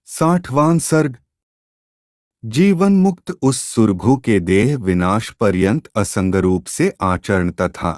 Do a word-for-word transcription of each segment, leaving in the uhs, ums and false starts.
साठवां सर्ग। जीवन मुक्त उस सुरभु के देह विनाश पर्यंत असंग रूप से आचरण तथा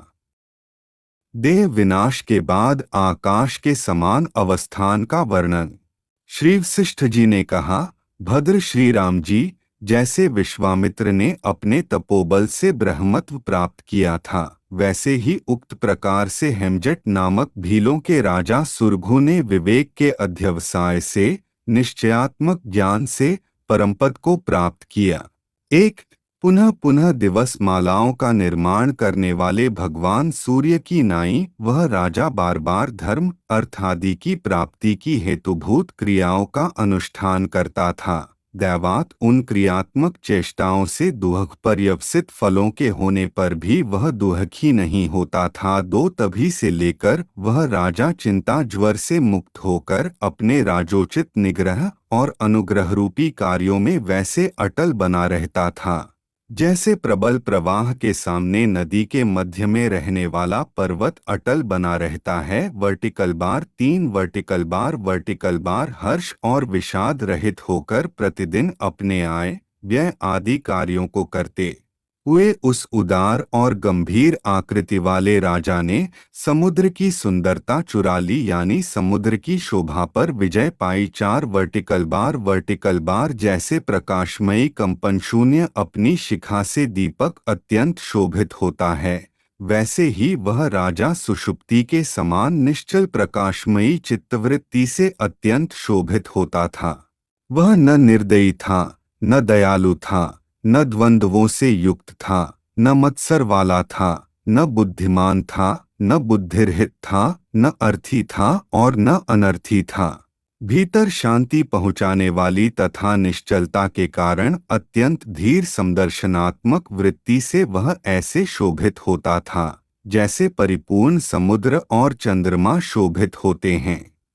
देह विनाश के बाद आकाश के समान अवस्थान का वर्णन। श्री वशिष्ठ जी ने कहा, भद्र श्री राम जी, जैसे विश्वामित्र ने अपने तपोबल से ब्रह्मत्व प्राप्त किया था, वैसे ही उक्त प्रकार से हेमजट नामक भीलों के राजा सुरभु ने विवेक के अध्यवसाय से, निश्चयात्मक ज्ञान से परमपद को प्राप्त किया। एक पुनः पुनः दिवस मालाओं का निर्माण करने वाले भगवान सूर्य की नाई वह राजा बार बार धर्म अर्थ आदि की प्राप्ति की हेतुभूत क्रियाओं का अनुष्ठान करता था। दैवात उन क्रियात्मक चेष्टाओं से दुहक पर्यवसित फलों के होने पर भी वह दुहखी नहीं होता था। दो तभी से लेकर वह राजा चिंता ज्वर से मुक्त होकर अपने राजोचित निग्रह और अनुग्रह रूपी कार्यों में वैसे अटल बना रहता था, जैसे प्रबल प्रवाह के सामने नदी के मध्य में रहने वाला पर्वत अटल बना रहता है। वर्टिकल बार तीन वर्टिकल बार वर्टिकल बार हर्ष और विषाद रहित होकर प्रतिदिन अपने आय व्यय आदि कार्यों को करते हुए उस उदार और गंभीर आकृति वाले राजा ने समुद्र की सुंदरता चुरा ली, यानी समुद्र की शोभा पर विजय पाई। चार वर्टिकल बार वर्टिकल बार जैसे प्रकाशमयी कंपन शून्य अपनी शिखा से दीपक अत्यंत शोभित होता है, वैसे ही वह राजा सुषुप्ति के समान निश्चल प्रकाशमयी चित्तवृत्ति से अत्यंत शोभित होता था। वह न निर्दयी था, न दयालु था, न द्वंद्वों से युक्त था, न मत्सर वाला था, न बुद्धिमान था, न बुद्धिरहित था, न अर्थी था और न अनर्थी था। भीतर शांति पहुँचाने वाली तथा निश्चलता के कारण अत्यंत धीर समदर्शनात्मक वृत्ति से वह ऐसे शोभित होता था जैसे परिपूर्ण समुद्र और चंद्रमा शोभित होते हैं।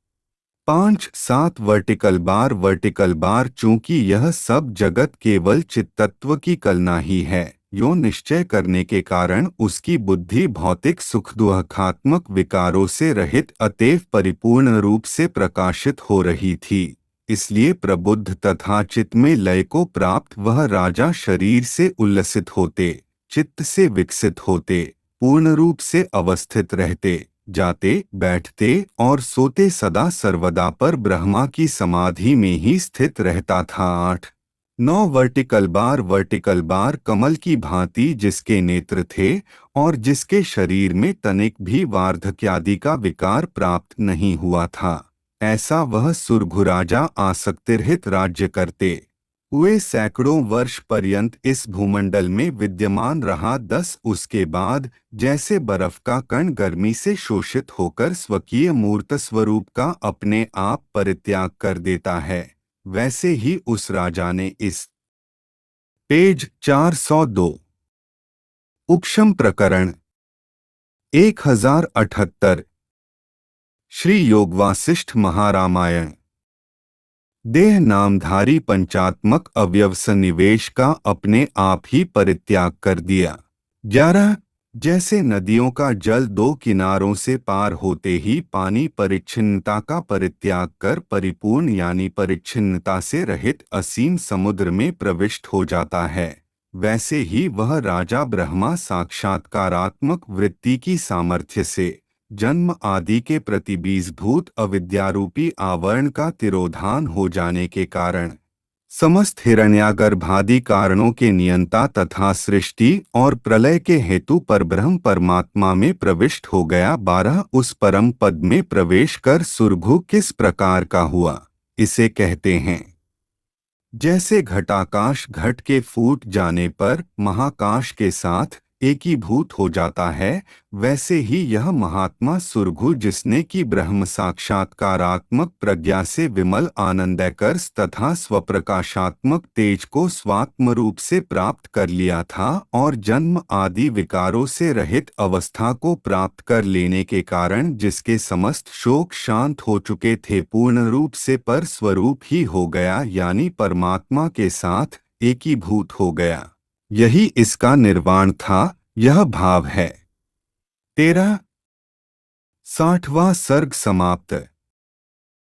पांच सात वर्टिकल बार वर्टिकल बार चूंकि यह सब जगत केवल चित्तत्व की कलना ही है, यो निश्चय करने के कारण उसकी बुद्धि भौतिक सुख दुःखात्मक विकारों से रहित अतएव परिपूर्ण रूप से प्रकाशित हो रही थी। इसलिए प्रबुद्ध तथा चित्त में लय को प्राप्त वह राजा शरीर से उल्लसित होते, चित्त से विकसित होते, पूर्ण रूप से अवस्थित रहते, जाते बैठते और सोते सदा सर्वदा पर ब्रह्मा की समाधि में ही स्थित रहता था। आठ नौ वर्टिकल बार वर्टिकल बार कमल की भांति जिसके नेत्र थे और जिसके शरीर में तनिक भी वार्धक्यादि का विकार प्राप्त नहीं हुआ था, ऐसा वह सुरभु राजा आसक्तिरहित राज्य करते हुए सैकड़ों वर्ष पर्यंत इस भूमंडल में विद्यमान रहा। दस उसके बाद जैसे बर्फ का कण गर्मी से शोषित होकर स्वकीय मूर्त स्वरूप का अपने आप परित्याग कर देता है, वैसे ही उस राजा ने इस पेज चार सौ दो उपशम प्रकरण एक हजार अठहत्तर श्री योग वासिष्ठ महारामायण देह नामधारी पंचात्मक अवयव सन्निवेश का अपने आप ही परित्याग कर दिया। ग्यारह जैसे नदियों का जल दो किनारों से पार होते ही पानी परिच्छिन्नता का परित्याग कर परिपूर्ण यानी परिच्छिन्नता से रहित असीम समुद्र में प्रविष्ट हो जाता है, वैसे ही वह राजा ब्रह्मा साक्षात्कारात्मक वृत्ति की सामर्थ्य से जन्म आदि के प्रति बीजभूत अविद्यारूपी आवरण का तिरोधान हो जाने के कारण समस्त हिरण्यागर्भादि कारणों के नियंता तथा सृष्टि और प्रलय के हेतु पर ब्रह्म परमात्मा में प्रविष्ट हो गया। बारह उस परम पद में प्रवेश कर सुरभु किस प्रकार का हुआ, इसे कहते हैं। जैसे घटाकाश घट के फूट जाने पर महाकाश के साथ एकीभूत हो जाता है, वैसे ही यह महात्मा सुरभु जिसने की ब्रह्म साक्षात्कारात्मक प्रज्ञा से विमल आनंदैकर्ष तथा स्वप्रकाशात्मक तेज को स्वात्म रूप से प्राप्त कर लिया था और जन्म आदि विकारों से रहित अवस्था को प्राप्त कर लेने के कारण जिसके समस्त शोक शांत हो चुके थे, पूर्ण रूप से पर स्वरूप ही हो गया, यानी परमात्मा के साथ एकीभूत हो गया। यही इसका निर्वाण था, यह भाव है। तेरह साठवां सर्ग समाप्त।